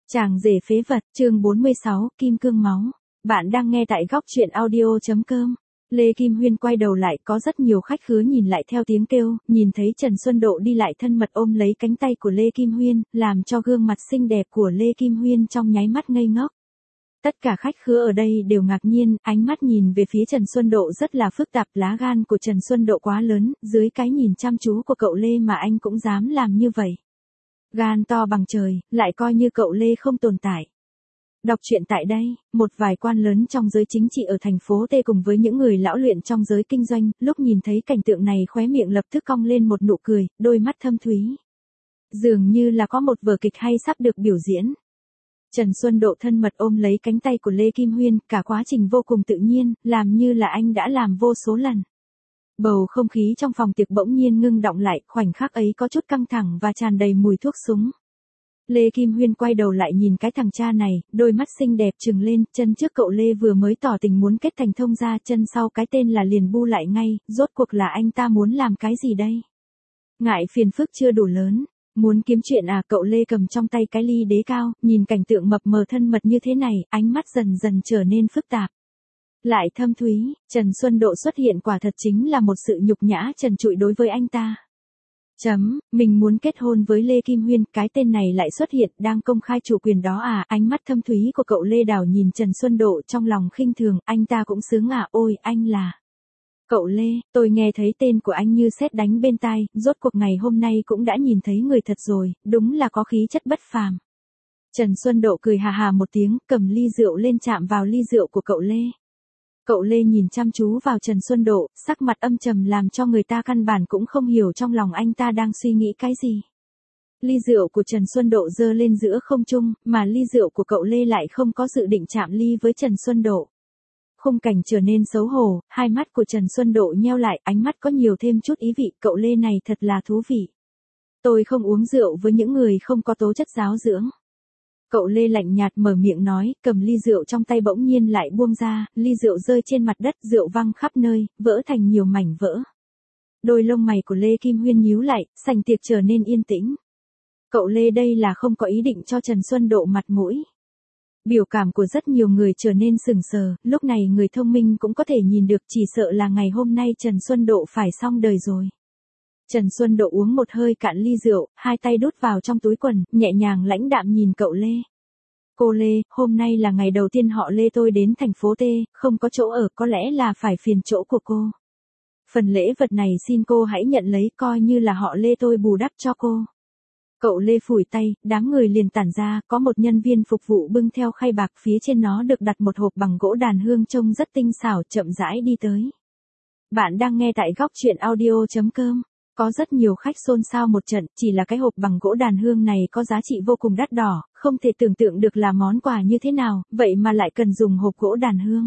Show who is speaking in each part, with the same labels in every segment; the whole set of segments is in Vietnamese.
Speaker 1: Chàng rể phế vật, chương 46, Kim Cương Máu. Bạn đang nghe tại góc truyện audio.com. Lê Kim Huyên quay đầu lại, có rất nhiều khách khứa nhìn lại theo tiếng kêu, nhìn thấy Trần Xuân Độ đi lại thân mật ôm lấy cánh tay của Lê Kim Huyên, làm cho gương mặt xinh đẹp của Lê Kim Huyên trong nháy mắt ngây ngốc. Tất cả khách khứa ở đây đều ngạc nhiên, ánh mắt nhìn về phía Trần Xuân Độ rất là phức tạp, lá gan của Trần Xuân Độ quá lớn, dưới cái nhìn chăm chú của cậu Lê mà anh cũng dám làm như vậy. Gan to bằng trời, lại coi như cậu Lê không tồn tại. Đọc truyện tại đây, một vài quan lớn trong giới chính trị ở thành phố T cùng với những người lão luyện trong giới kinh doanh, lúc nhìn thấy cảnh tượng này khóe miệng lập tức cong lên một nụ cười, đôi mắt thâm thúy. Dường như là có một vở kịch hay sắp được biểu diễn. Trần Xuân Độ thân mật ôm lấy cánh tay của Lê Kim Huyên, cả quá trình vô cùng tự nhiên, làm như là anh đã làm vô số lần. Bầu không khí trong phòng tiệc bỗng nhiên ngưng đọng lại, khoảnh khắc ấy có chút căng thẳng và tràn đầy mùi thuốc súng. Lê Kim Huyên quay đầu lại nhìn cái thằng cha này, đôi mắt xinh đẹp trừng lên, chân trước cậu Lê vừa mới tỏ tình muốn kết thành thông gia, chân sau cái tên là liền bu lại ngay, rốt cuộc là anh ta muốn làm cái gì đây? Ngại phiền phức chưa đủ lớn, muốn kiếm chuyện à? Cậu Lê cầm trong tay cái ly đế cao, nhìn cảnh tượng mập mờ thân mật như thế này, ánh mắt dần dần trở nên phức tạp. Lại thâm thúy, Trần Xuân Độ xuất hiện quả thật chính là một sự nhục nhã trần trụi đối với anh ta. Mình muốn kết hôn với Lê Kim Huyên, cái tên này lại xuất hiện, đang công khai chủ quyền đó à? Ánh mắt thâm thúy của cậu Lê đảo nhìn Trần Xuân Độ trong lòng khinh thường, anh ta cũng sướng à? Ôi, anh là... Cậu Lê, tôi nghe thấy tên của anh như sét đánh bên tai, rốt cuộc ngày hôm nay cũng đã nhìn thấy người thật rồi, đúng là có khí chất bất phàm. Trần Xuân Độ cười hà hà một tiếng, cầm ly rượu lên chạm vào ly rượu của cậu Lê. Cậu Lê nhìn chăm chú vào Trần Xuân Độ, sắc mặt âm trầm làm cho người ta căn bản cũng không hiểu trong lòng anh ta đang suy nghĩ cái gì. Ly rượu của Trần Xuân Độ giơ lên giữa không trung, mà ly rượu của cậu Lê lại không có dự định chạm ly với Trần Xuân Độ. Khung cảnh trở nên xấu hổ, hai mắt của Trần Xuân Độ nheo lại, ánh mắt có nhiều thêm chút ý vị, cậu Lê này thật là thú vị. Tôi không uống rượu với những người không có tố chất giáo dưỡng. Cậu Lê lạnh nhạt mở miệng nói, cầm ly rượu trong tay bỗng nhiên lại buông ra, ly rượu rơi trên mặt đất, rượu văng khắp nơi, vỡ thành nhiều mảnh vỡ. Đôi lông mày của Lê Kim Huyên nhíu lại, sảnh tiệc trở nên yên tĩnh. Cậu Lê đây là không có ý định cho Trần Xuân Độ mặt mũi. Biểu cảm của rất nhiều người trở nên sừng sờ, lúc này người thông minh cũng có thể nhìn được, chỉ sợ là ngày hôm nay Trần Xuân Độ phải xong đời rồi. Trần Xuân Độ uống một hơi cạn ly rượu, hai tay đút vào trong túi quần, nhẹ nhàng lãnh đạm nhìn cậu Lê. Cô Lê, hôm nay là ngày đầu tiên họ Lê tôi đến thành phố T, không có chỗ ở, có lẽ là phải phiền chỗ của cô. Phần lễ vật này xin cô hãy nhận lấy, coi như là họ Lê tôi bù đắp cho cô. Cậu Lê phủi tay, đám người liền tản ra, có một nhân viên phục vụ bưng theo khay bạc, phía trên nó được đặt một hộp bằng gỗ đàn hương trông rất tinh xảo, chậm rãi đi tới. Bạn đang nghe tại góc truyện audio.com. Có rất nhiều khách xôn xao một trận, chỉ là cái hộp bằng gỗ đàn hương này có giá trị vô cùng đắt đỏ, không thể tưởng tượng được là món quà như thế nào, vậy mà lại cần dùng hộp gỗ đàn hương.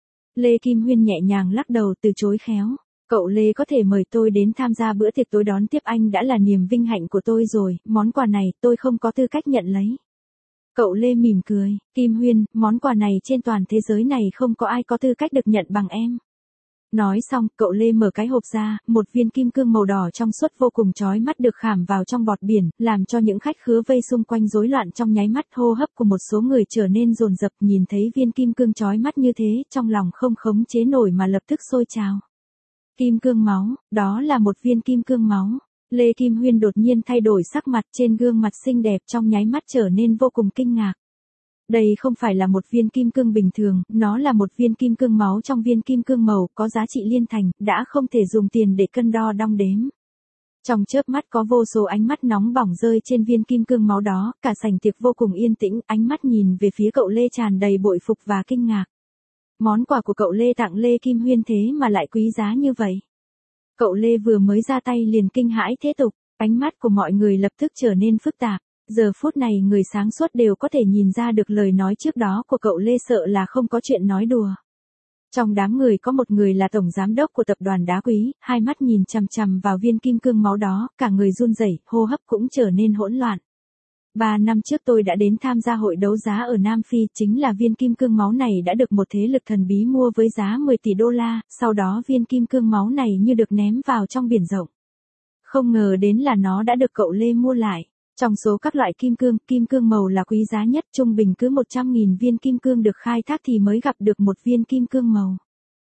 Speaker 1: Lê Kim Huyên nhẹ nhàng lắc đầu từ chối khéo. Cậu Lê có thể mời tôi đến tham gia bữa tiệc tối đón tiếp anh đã là niềm vinh hạnh của tôi rồi, món quà này tôi không có tư cách nhận lấy. Cậu Lê mỉm cười, Kim Huyên, món quà này trên toàn thế giới này không có ai có tư cách được nhận bằng em. Nói xong, cậu Lê mở cái hộp ra, một viên kim cương màu đỏ trong suốt vô cùng chói mắt được khảm vào trong bọt biển, làm cho những khách khứa vây xung quanh rối loạn trong nháy mắt, hô hấp của một số người trở nên dồn dập, nhìn thấy viên kim cương chói mắt như thế, trong lòng không khống chế nổi mà lập tức sôi trào. Kim cương máu, đó là một viên kim cương máu. Lê Kim Huyên đột nhiên thay đổi sắc mặt, trên gương mặt xinh đẹp trong nháy mắt trở nên vô cùng kinh ngạc. Đây không phải là một viên kim cương bình thường, nó là một viên kim cương máu trong viên kim cương màu, có giá trị liên thành, đã không thể dùng tiền để cân đo đong đếm. Trong chớp mắt có vô số ánh mắt nóng bỏng rơi trên viên kim cương máu đó, cả sảnh tiệc vô cùng yên tĩnh, ánh mắt nhìn về phía cậu Lê tràn đầy bội phục và kinh ngạc. Món quà của cậu Lê tặng Lê Kim Huyên thế mà lại quý giá như vậy. Cậu Lê vừa mới ra tay liền kinh hãi thế tục, ánh mắt của mọi người lập tức trở nên phức tạp. Giờ phút này người sáng suốt đều có thể nhìn ra được lời nói trước đó của cậu Lê sợ là không có chuyện nói đùa. Trong đám người có một người là tổng giám đốc của tập đoàn Đá Quý, hai mắt nhìn chằm chằm vào viên kim cương máu đó, cả người run rẩy, hô hấp cũng trở nên hỗn loạn. 3 năm trước tôi đã đến tham gia hội đấu giá ở Nam Phi, chính là viên kim cương máu này đã được một thế lực thần bí mua với giá 10 tỷ đô la, sau đó viên kim cương máu này như được ném vào trong biển rộng. Không ngờ đến là nó đã được cậu Lê mua lại. Trong số các loại kim cương màu là quý giá nhất, trung bình cứ 100.000 viên kim cương được khai thác thì mới gặp được một viên kim cương màu.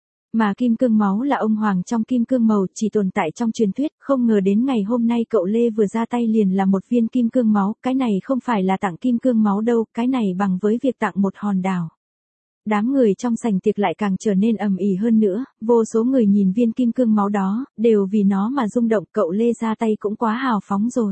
Speaker 1: Mà kim cương máu là ông hoàng trong kim cương màu, chỉ tồn tại trong truyền thuyết, không ngờ đến ngày hôm nay cậu Lê vừa ra tay liền là một viên kim cương máu, cái này không phải là tặng kim cương máu đâu, cái này bằng với việc tặng một hòn đảo. Đám người trong sảnh tiệc lại càng trở nên ầm ĩ hơn nữa, vô số người nhìn viên kim cương máu đó, đều vì nó mà rung động, cậu Lê ra tay cũng quá hào phóng rồi.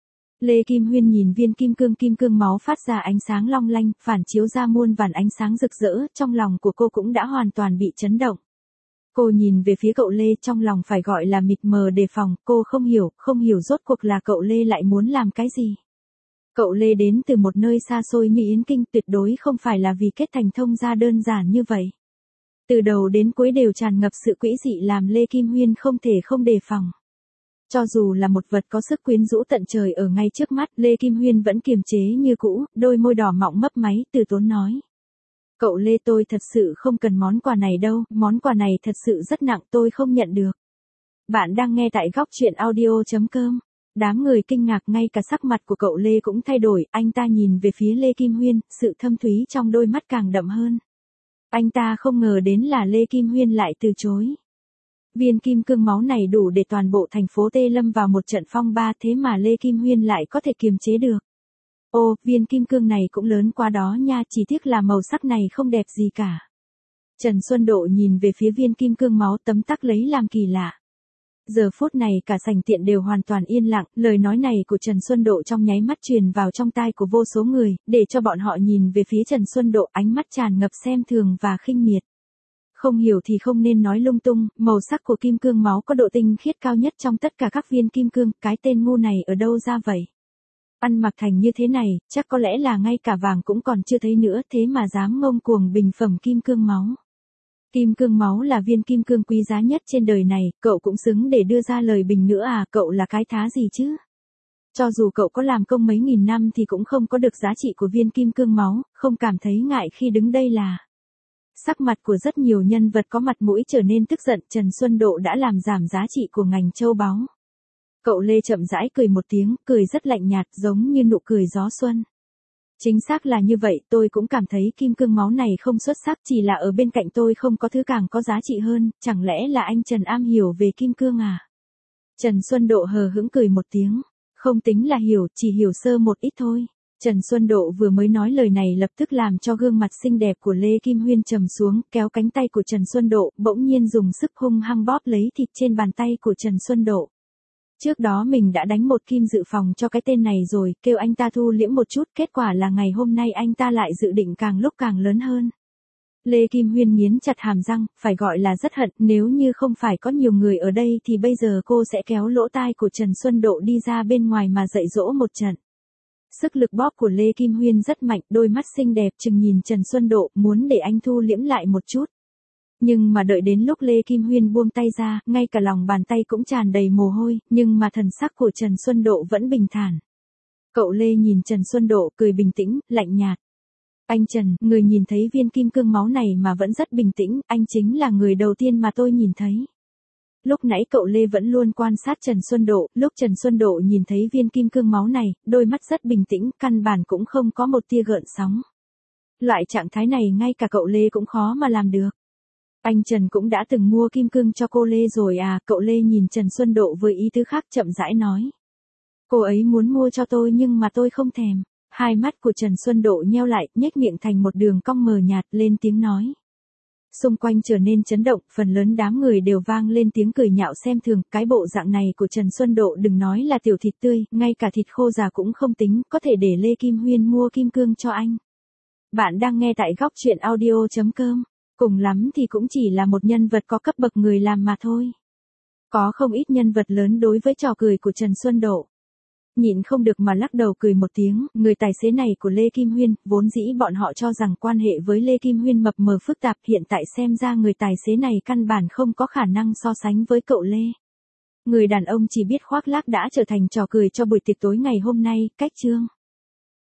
Speaker 1: Lê Kim Huyên nhìn viên kim cương máu phát ra ánh sáng long lanh, phản chiếu ra muôn vàn ánh sáng rực rỡ, trong lòng của cô cũng đã hoàn toàn bị chấn động. Cô nhìn về phía cậu Lê trong lòng phải gọi là mịt mờ đề phòng, cô không hiểu rốt cuộc là cậu Lê lại muốn làm cái gì. Cậu Lê đến từ một nơi xa xôi như Yến Kinh, tuyệt đối không phải là vì kết thành thông gia đơn giản như vậy. Từ đầu đến cuối đều tràn ngập sự quỷ dị làm Lê Kim Huyên không thể không đề phòng. Cho dù là một vật có sức quyến rũ tận trời ở ngay trước mắt, Lê Kim Huyên vẫn kiềm chế như cũ, đôi môi đỏ mọng mấp máy, từ tốn nói. Cậu Lê, tôi thật sự không cần món quà này đâu, món quà này thật sự rất nặng, tôi không nhận được. Bạn đang nghe tại góc truyện audio.com. Đám người kinh ngạc, ngay cả sắc mặt của cậu Lê cũng thay đổi, anh ta nhìn về phía Lê Kim Huyên, sự thâm thúy trong đôi mắt càng đậm hơn. Anh ta không ngờ đến là Lê Kim Huyên lại từ chối. Viên kim cương máu này đủ để toàn bộ thành phố Tê lâm vào một trận phong ba, thế mà Lê Kim Huyên lại có thể kiềm chế được. Ô, viên kim cương này cũng lớn quá đó nha, chỉ tiếc là màu sắc này không đẹp gì cả. Trần Xuân Độ nhìn về phía viên kim cương máu tấm tắc lấy làm kỳ lạ. Giờ phút này cả sảnh tiện đều hoàn toàn yên lặng, lời nói này của Trần Xuân Độ trong nháy mắt truyền vào trong tai của vô số người, để cho bọn họ nhìn về phía Trần Xuân Độ ánh mắt tràn ngập xem thường và khinh miệt. Không hiểu thì không nên nói lung tung, màu sắc của kim cương máu có độ tinh khiết cao nhất trong tất cả các viên kim cương, cái tên ngu này ở đâu ra vậy? Ăn mặc thành như thế này, chắc có lẽ là ngay cả vàng cũng còn chưa thấy nữa, thế mà dám ngông cuồng bình phẩm kim cương máu. Kim cương máu là viên kim cương quý giá nhất trên đời này, cậu cũng xứng để đưa ra lời bình nữa à, cậu là cái thá gì chứ? Cho dù cậu có làm công mấy nghìn năm thì cũng không có được giá trị của viên kim cương máu, không cảm thấy ngại khi đứng đây là. Sắc mặt của rất nhiều nhân vật có mặt mũi trở nên tức giận, Trần Xuân Độ đã làm giảm giá trị của ngành châu báu. Cậu Lê chậm rãi cười một tiếng, cười rất lạnh nhạt giống như nụ cười gió xuân. Chính xác là như vậy, tôi cũng cảm thấy kim cương máu này không xuất sắc, chỉ là ở bên cạnh tôi không có thứ càng có giá trị hơn, chẳng lẽ là anh Trần am hiểu về kim cương à? Trần Xuân Độ hờ hững cười một tiếng, không tính là hiểu, chỉ hiểu sơ một ít thôi. Trần Xuân Độ vừa mới nói lời này lập tức làm cho gương mặt xinh đẹp của Lê Kim Huyên trầm xuống, kéo cánh tay của Trần Xuân Độ, bỗng nhiên dùng sức hung hăng bóp lấy thịt trên bàn tay của Trần Xuân Độ. Trước đó mình đã đánh một kim dự phòng cho cái tên này rồi, kêu anh ta thu liễm một chút, kết quả là ngày hôm nay anh ta lại dự định càng lúc càng lớn hơn. Lê Kim Huyên nghiến chặt hàm răng, phải gọi là rất hận, nếu như không phải có nhiều người ở đây thì bây giờ cô sẽ kéo lỗ tai của Trần Xuân Độ đi ra bên ngoài mà dạy dỗ một trận. Sức lực bóp của Lê Kim Huyên rất mạnh, đôi mắt xinh đẹp chừng nhìn Trần Xuân Độ, muốn để anh thu liễm lại một chút. Nhưng mà đợi đến lúc Lê Kim Huyên buông tay ra, ngay cả lòng bàn tay cũng tràn đầy mồ hôi, nhưng mà thần sắc của Trần Xuân Độ vẫn bình thản. Cậu Lê nhìn Trần Xuân Độ cười bình tĩnh, lạnh nhạt. Anh Trần, người nhìn thấy viên kim cương máu này mà vẫn rất bình tĩnh, anh chính là người đầu tiên mà tôi nhìn thấy. Lúc nãy cậu Lê vẫn luôn quan sát Trần Xuân Độ, lúc Trần Xuân Độ nhìn thấy viên kim cương máu này, đôi mắt rất bình tĩnh, căn bản cũng không có một tia gợn sóng. Loại trạng thái này ngay cả cậu Lê cũng khó mà làm được. Anh Trần cũng đã từng mua kim cương cho cô Lê rồi à, cậu Lê nhìn Trần Xuân Độ với ý tứ khác chậm rãi nói. Cô ấy muốn mua cho tôi nhưng mà tôi không thèm. Hai mắt của Trần Xuân Độ nheo lại, nhếch miệng thành một đường cong mờ nhạt, lên tiếng nói. Xung quanh trở nên chấn động, phần lớn đám người đều vang lên tiếng cười nhạo xem thường, cái bộ dạng này của Trần Xuân Độ đừng nói là tiểu thịt tươi, ngay cả thịt khô già cũng không tính, có thể để Lê Kim Huyên mua kim cương cho anh. Bạn đang nghe tại góc truyện audio.com. Cùng lắm thì cũng chỉ là một nhân vật có cấp bậc người làm mà thôi. Có không ít nhân vật lớn đối với trò cười của Trần Xuân Độ. Nhịn không được mà lắc đầu cười một tiếng, người tài xế này của Lê Kim Huyên, vốn dĩ bọn họ cho rằng quan hệ với Lê Kim Huyên mập mờ phức tạp, hiện tại xem ra người tài xế này căn bản không có khả năng so sánh với cậu Lê. Người đàn ông chỉ biết khoác lác đã trở thành trò cười cho buổi tiệc tối ngày hôm nay, cách chương.